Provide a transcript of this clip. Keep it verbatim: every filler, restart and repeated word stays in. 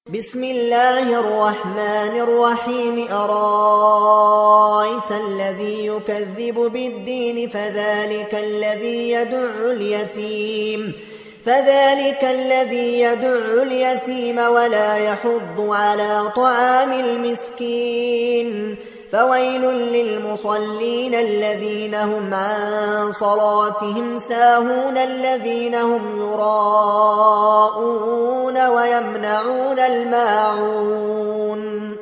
بسم الله الرحمن الرحيم أرايت الذي يكذب بالدين فذلك الذي يدع اليتيم فذلك الذي يدع اليتيم ولا يحض على طعام المسكين فويل للمصلين الذين هم عن صلاتهم ساهون الذين هم يراءون ويمنعون الماعون